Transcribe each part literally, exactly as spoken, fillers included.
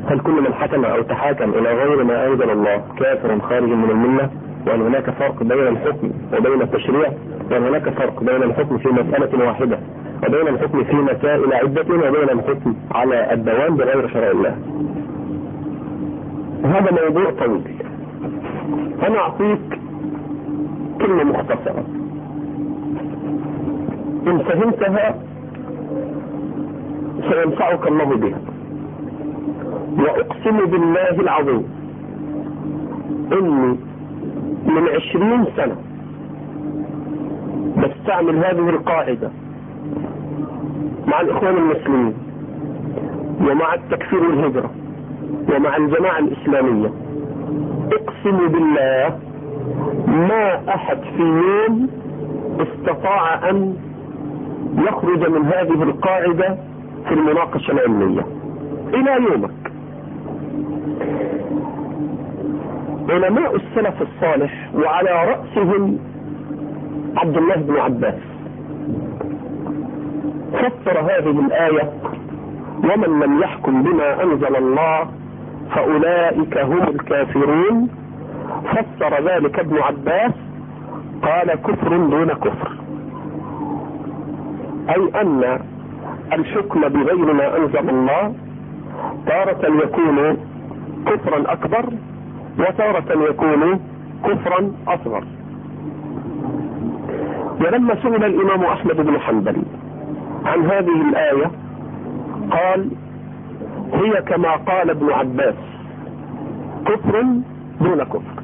هل كل من حكم او تحاكم الى غير ما انزل الله كافر خارج من المله؟ وهل هناك فرق بين الحكم وبين التشريع؟ وهل هناك فرق بين الحكم في مسألة واحدة وبين الحكم في مسائل عدة وبين الحكم على الدوام بغير شرع الله؟ هذا موضوع طويل. انا اعطيك كلمة مختصرة ان فهمتها سينفعك الله بها. واقسم بالله العظيم اني من عشرين سنة بستعمل هذه القاعدة مع الاخوان المسلمين ومع التكفير والهجرة ومع الجماعة الاسلامية. اقسم بالله ما احد في يوم استطاع ان يخرج من هذه القاعدة في المناقشة العلمية الى يومك. علماء السلف الصالح وعلى رأسهم عبد الله بن عباس فسر هذه الآية ومن لم يحكم بما أنزل الله فأولئك هم الكافرون. فسر ذلك ابن عباس قال كفر دون كفر، أي أن الحكم بغير ما أنزل الله تارة يكون كفرا أكبر وتارة يكون كفرا أصغر. ولما سئل الإمام أحمد بن حنبل عن هذه الآية قال هي كما قال ابن عباس كفر دون كفر.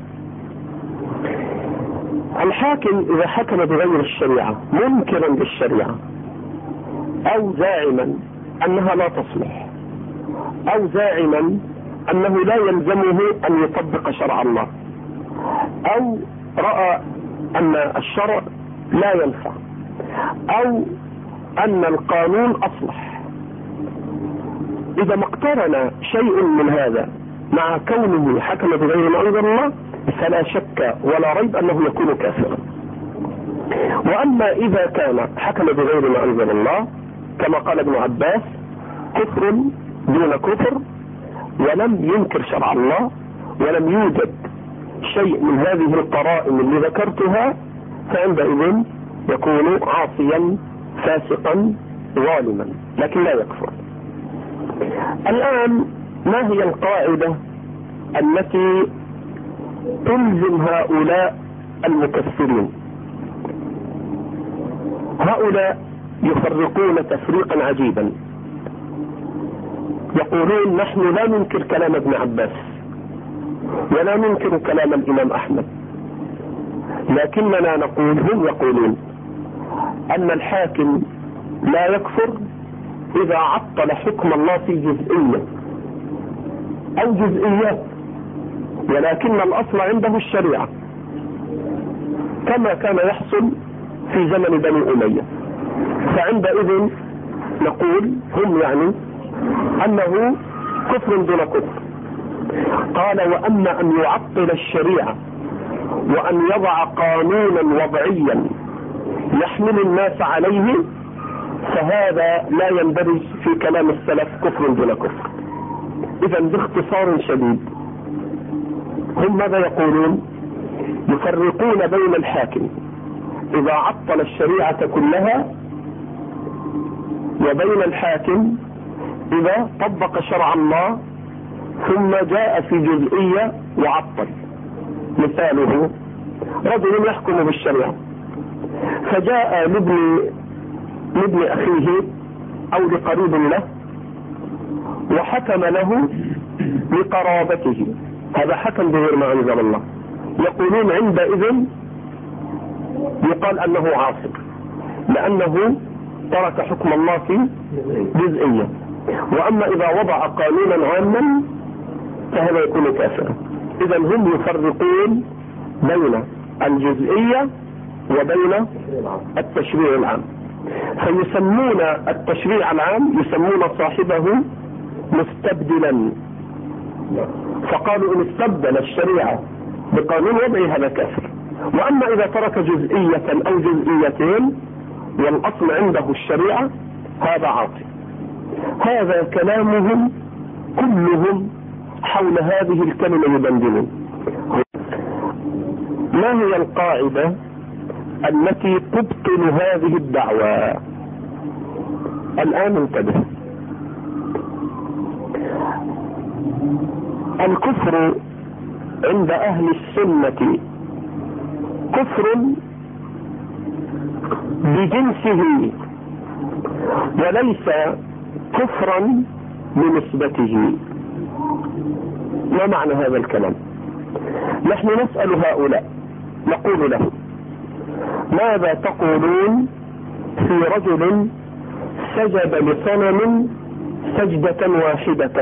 الحاكم إذا حكم بغير الشريعة منكرا بالشريعة أو زاعما أنها لا تصلح أو زاعما أنه لا يلزمه أن يطبق شرع الله أو رأى أن الشرع لا ينفع أو أن القانون أصلح، إذا ما اقترن شيء من هذا مع كونه حكم بغير ما أنزل الله فلا شك ولا ريب أنه يكون كافرا. وأما إذا كان حكم بغير ما أنزل الله كما قال ابن عباس كفر دون كفر ولم ينكر شرع الله ولم يوجد شيء من هذه القرائن اللي ذكرتها فعندئذ يكون عاصيا فاسقا ظالما لكن لا يكفر. الآن ما هي القاعدة التي تلزم هؤلاء المكفرين؟ هؤلاء يفرقون تفريقا عجيبا، يقولون نحن لا ننكر كلام ابن عباس ولا ننكر كلام الإمام أحمد، لكننا نقول هم يقولون أن الحاكم لا يكفر إذا عطل حكم الله في جزئية أو جزئيات، ولكن الأصل عنده الشريعة كما كان يحصل في زمن بني أمية. فعندئذ نقول هم يعني أنه كفر دون كفر. قال وأما أن يعطل الشريعة وأن يضع قانونا وضعيا يحمل الناس عليه فهذا لا يندرج في كلام السلف كفر دون كفر. إذا باختصار شديد هم ماذا يقولون؟ يفرقون بين الحاكم إذا عطل الشريعة كلها وبين الحاكم إذا طبق شرع الله ثم جاء في جزئية وعطل. مثاله رجل يحكم بالشريعة فجاء لابن لابن أخيه أو لقريب له وحكم له لقرابته، هذا حكم بغير ما أنزل الله. يقولون عندئذ يقال أنه عاصر لأنه ترك حكم الله في جزئية. وأما إذا وضع قانونا عاما فهذا يكون كافرا. إذا هم يفرقون بين الجزئية وبين التشريع العام، فيسمون التشريع العام يسمون صاحبه مستبدلا، فقالوا إن استبدل الشريعة بقانون وضعي هذا كافر. وأما إذا ترك جزئية أو جزئيتين والأصل عنده الشريعة هذا عاصي. هذا كلامهم كلهم حول هذه الكلمة يدندنون. ما هي القاعدة التي تبطل هذه الدعوة؟ الآن انتبه. الكفر عند أهل السنة كفر بجنسه وليس كفرا بنسبته. ما معنى هذا الكلام؟ نحن نسأل هؤلاء نقول لهم: ماذا تقولون في رجل سجد لصنم سجدة واحدة؟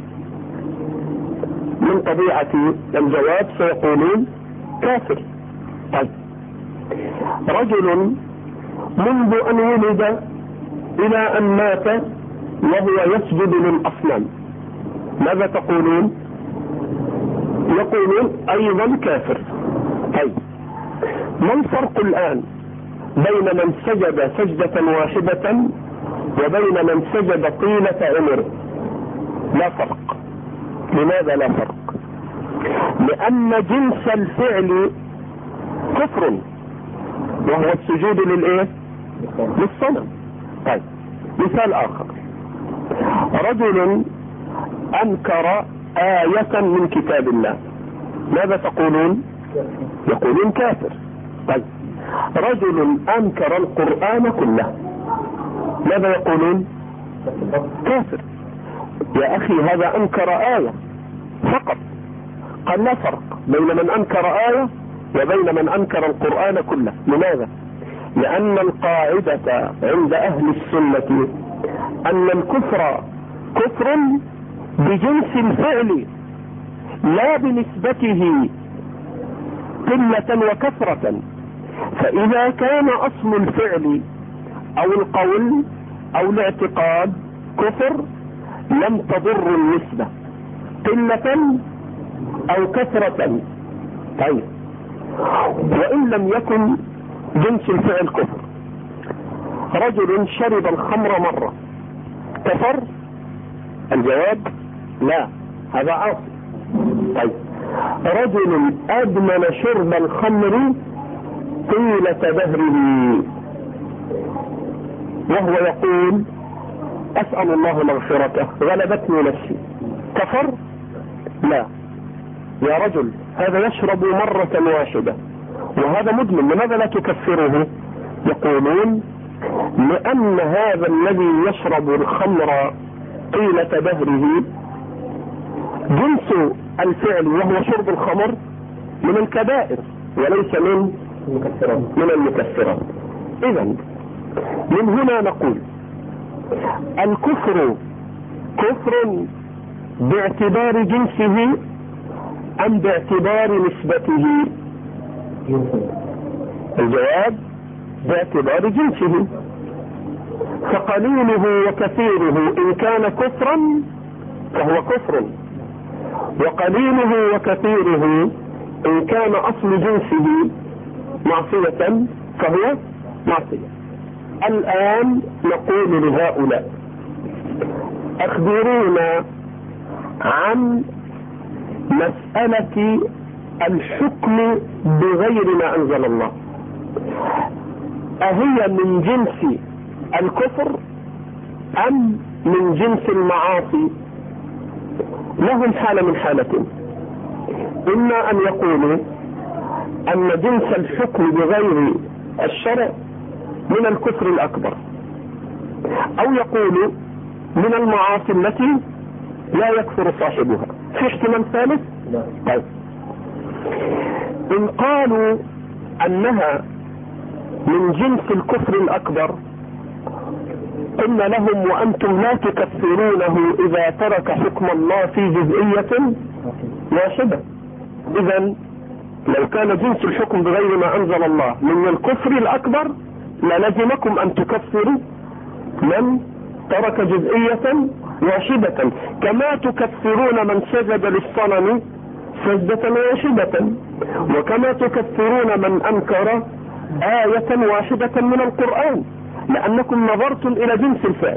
من طبيعة الجواب سيقولون كافر. طيب، رجل منذ أن ولد إلى أن مات وهو يسجد للأصنام، ماذا تقولون؟ يقولون أيضا كافر. طيب، ما الفرق الآن بين من سجد سجدة واحدة وبين من سجد طيلة عمره؟ لا فرق. لماذا لا فرق؟ لأن جنس الفعل كفر وهو السجود للإيه؟ للصنم. طيب، مثال آخر: رجل أنكر آية من كتاب الله، ماذا تقولون؟ يقولون كافر. طيب، رجل أنكر القرآن كله، ماذا يقولون؟ كافر. يا أخي، هذا أنكر آية فقط، قال لا فرق بين من أنكر آية وبين من أنكر القرآن كله. لماذا؟ لأن القاعدة عند أهل السنة أن الكفر كفر بجنس الفعل لا بنسبته قلة وكثرة. فإذا كان أصل الفعل أو القول أو الاعتقاد كفر لم تضر النسبة قلة أو كثرة. طيب، وإن لم يكن جنس الفعل كفر، رجل شرب الخمر مرة كفر؟ الجواب لا، هذا عاصي. طيب، رجل أدمن شرب الخمر طيلة دهره وهو يقول أسأل الله مغفرته غلبتني نفسي، كفر؟ لا. يا رجل، هذا يشرب مرة واحدة وهذا مدمن، لماذا لا تكفره؟ يقولون لأن هذا الذي يشرب الخمر طيلة دهره جنس الفعل وهو شرب الخمر من الكبائر وليس من من المكفرات. إذن من هنا نقول الكفر كفر باعتبار جنسه أم باعتبار نسبته؟ الجواب باعتبار جنسه. فقليله وكثيره إن كان كفرا فهو كفر، وقليله وكثيره إن كان أصل جنسه معصية فهو معصية. الآن نقول لهؤلاء: أخبرونا عن مسألة الحكم بغير ما أنزل الله، أهي من جنس الكفر أم من جنس المعاصي؟ لهم حالة من حالتين: إما أن يقولوا أن جنس الحكم بغير الشرع من الكفر الأكبر، أو يقولوا من المعاصي التي لا يكفر صاحبها. في احتمال ثالث؟ طيب، إن قالوا أنها من جنس الكفر الأكبر قلنا لهم: وأنتم لا تكفرونه إذا ترك حكم الله في جزئية واحدة. إذن لو كان جنس الحكم بغير ما أنزل الله من الكفر الأكبر للزمكم أن تكفروا من ترك جزئية واحدة، كما تكفرون من سجد للصنم سجدة واحدة، وكما تكفرون من أنكر آية واحدة من القرآن، لأنكم نظرتم إلى جنس الفعل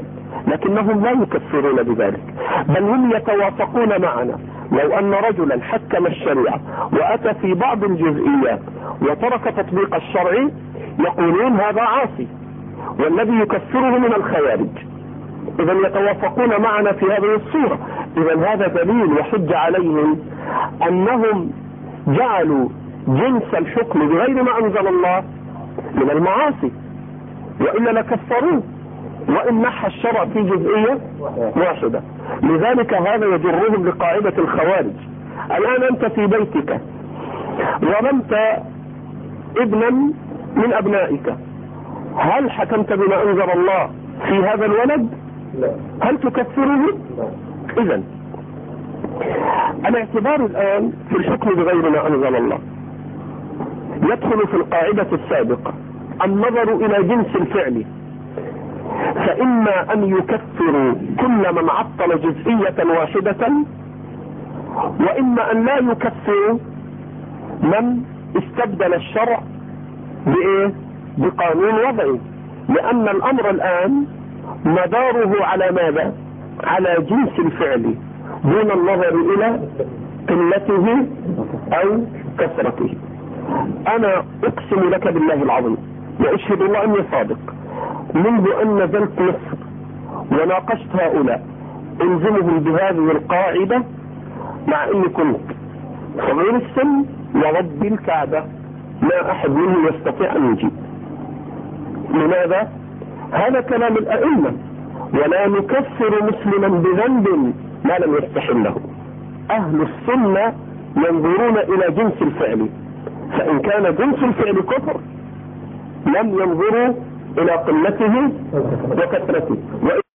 لكنهم لا يكفرون بذلك، بل هم يتوافقون معنا. لو أن رجلا حكم الشريعة وأتى في بعض الجزئيات وترك تطبيق الشرع يقولون هذا عاصي، والذي يكفره من الخوارج. إذا يتوافقون معنا في هذه الصورة. إذا هذا دليل وحج عليهم أنهم جعلوا جنس الحكم بغير ما أنزل الله من المعاصي، وإلا لكفروه وإن نحى الشرع في جزئية واحدة. لذلك هذا يجرهم لقاعدة الخوارج. الآن أنت في بيتك ظلمت ابنا من أبنائك، هل حكمت بما أنزل الله في هذا الولد؟ لا. هل تكفره؟ إذن الاعتبار الآن في الحكم بغير ما أنزل الله يدخل في القاعدة السابقة النظر إلى جنس الفعل، فإما أن يكفروا كل من عطل جزئية واحدة، وإما أن لا يكفروا من استبدل الشرع بإيه؟ بقانون وضعي، لأن الأمر الآن مداره على ماذا؟ على جنس الفعل دون النظر إلى قلته أو كثرته. أنا أقسم لك بالله العظيم وأشهد الله أني صادق، منذ أن نزلت مصر وناقشت هؤلاء ألزمهم بهذه القاعدة، مع أني كنت صغير السن ورب الكعبة لا أحد منهم يستطيع أن يجيب. لماذا؟ هذا كلام الأئمة، ولا نكفر مسلما بذنب ما لم يستحله. أهل السنة ينظرون إلى جنس الفعل، فإن كان جنس الفعل كفر لم ينظروا إلى قلته وكثرته.